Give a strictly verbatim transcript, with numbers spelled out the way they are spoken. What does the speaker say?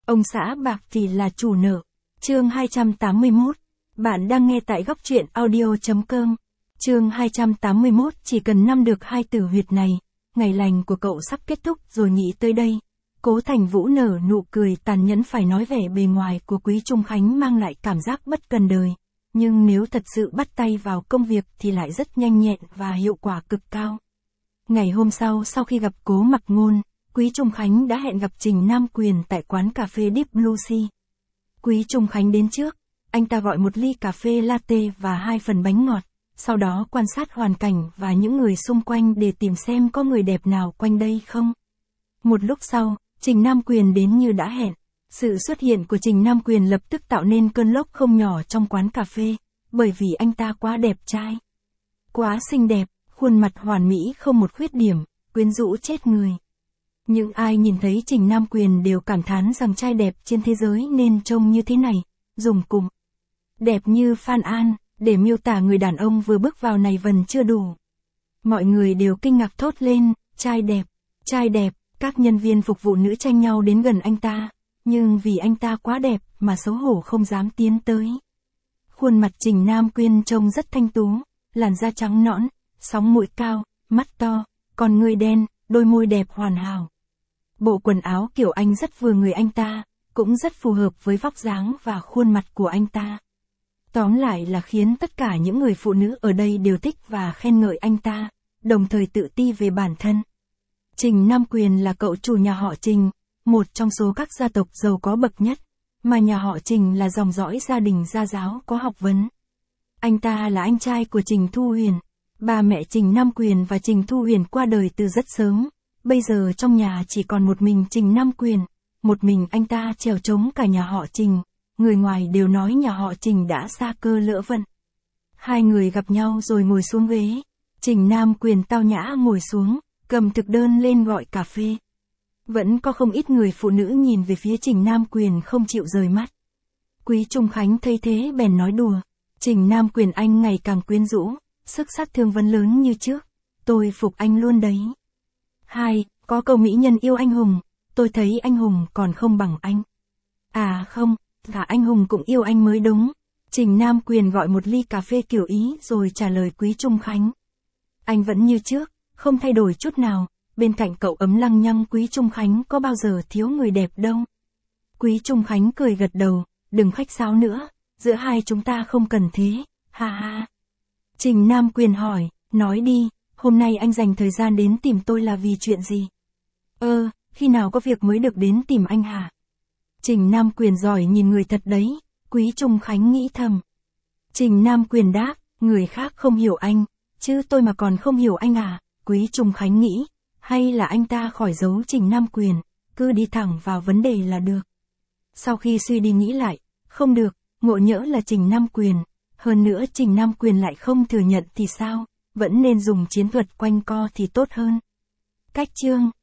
Ông xã bạc thì là chủ nợ. Chương hai trăm tám mươi mốt. Bạn đang nghe tại góc truyện audio chấm com. Chương hai trăm tám mươi mốt. Chỉ cần năm được hai tử huyệt này, ngày lành của cậu sắp kết thúc rồi nghĩ tới đây. Cố Thành Vũ nở nụ cười tàn nhẫn, phải nói vẻ bề ngoài của Quý Trung Khánh mang lại cảm giác bất cần đời. Nhưng nếu thật sự bắt tay vào công việc thì lại rất nhanh nhẹn và hiệu quả cực cao. Ngày hôm sau, sau khi gặp Cố Mặc Ngôn, Quý Trung Khánh đã hẹn gặp Trình Nam Quyền tại quán cà phê Deep Blue Sea. Quý Trung Khánh đến trước, anh ta gọi một ly cà phê latte và hai phần bánh ngọt, sau đó quan sát hoàn cảnh và những người xung quanh để tìm xem có người đẹp nào quanh đây không. Một lúc sau, Trình Nam Quyền đến như đã hẹn. Sự xuất hiện của Trình Nam Quyền lập tức tạo nên cơn lốc không nhỏ trong quán cà phê, bởi vì anh ta quá đẹp trai. Quá xinh đẹp, khuôn mặt hoàn mỹ không một khuyết điểm, quyến rũ chết người. Những ai nhìn thấy Trình Nam Quyền đều cảm thán rằng trai đẹp trên thế giới nên trông như thế này, dùng cụm đẹp như Phan An, để miêu tả người đàn ông vừa bước vào này vẫn chưa đủ. Mọi người đều kinh ngạc thốt lên, trai đẹp, trai đẹp, các nhân viên phục vụ nữ tranh nhau đến gần anh ta, nhưng vì anh ta quá đẹp mà xấu hổ không dám tiến tới. Khuôn mặt Trình Nam Quyền trông rất thanh tú, làn da trắng nõn, sóng mũi cao, mắt to, con ngươi đen, đôi môi đẹp hoàn hảo. Bộ quần áo kiểu Anh rất vừa người anh ta, cũng rất phù hợp với vóc dáng và khuôn mặt của anh ta. Tóm lại là khiến tất cả những người phụ nữ ở đây đều thích và khen ngợi anh ta, đồng thời tự ti về bản thân. Trình Nam Quyền là cậu chủ nhà họ Trình, một trong số các gia tộc giàu có bậc nhất, mà nhà họ Trình là dòng dõi gia đình gia giáo có học vấn. Anh ta là anh trai của Trình Thu Huyền. Ba mẹ Trình Nam Quyền và Trình Thu Huyền qua đời từ rất sớm, bây giờ trong nhà chỉ còn một mình Trình Nam Quyền, một mình anh ta chèo chống cả nhà họ Trình, người ngoài đều nói nhà họ Trình đã sa cơ lỡ vận. Hai người gặp nhau rồi ngồi xuống ghế, Trình Nam Quyền tao nhã ngồi xuống, cầm thực đơn lên gọi cà phê. Vẫn có không ít người phụ nữ nhìn về phía Trình Nam Quyền không chịu rời mắt. Quý Trung Khánh thấy thế bèn nói đùa, Trình Nam Quyền anh ngày càng quyến rũ, sức sát thương vẫn lớn như trước, tôi phục anh luôn đấy. Hai, có câu mỹ nhân yêu anh hùng, tôi thấy anh hùng còn không bằng anh. À không, cả anh hùng cũng yêu anh mới đúng. Trình Nam Quyền gọi một ly cà phê kiểu Ý rồi trả lời Quý Trung Khánh. Anh vẫn như trước, không thay đổi chút nào, bên cạnh cậu ấm lăng nhăng Quý Trung Khánh có bao giờ thiếu người đẹp đâu. Quý Trung Khánh cười gật đầu, đừng khách sáo nữa, giữa hai chúng ta không cần thế, ha ha. Trình Nam Quyền hỏi, nói đi, hôm nay anh dành thời gian đến tìm tôi là vì chuyện gì? Ơ, khi nào có việc mới được đến tìm anh hả? Trình Nam Quyền giỏi nhìn người thật đấy, Quý Trung Khánh nghĩ thầm. Trình Nam Quyền đáp, người khác không hiểu anh, chứ tôi mà còn không hiểu anh à? Quý Trung Khánh nghĩ, hay là anh ta khỏi giấu Trình Nam Quyền, cứ đi thẳng vào vấn đề là được. Sau khi suy đi nghĩ lại, không được, ngộ nhỡ là Trình Nam Quyền, hơn nữa Trình Nam Quyền lại không thừa nhận thì sao, vẫn nên dùng chiến thuật quanh co thì tốt hơn. Cách chương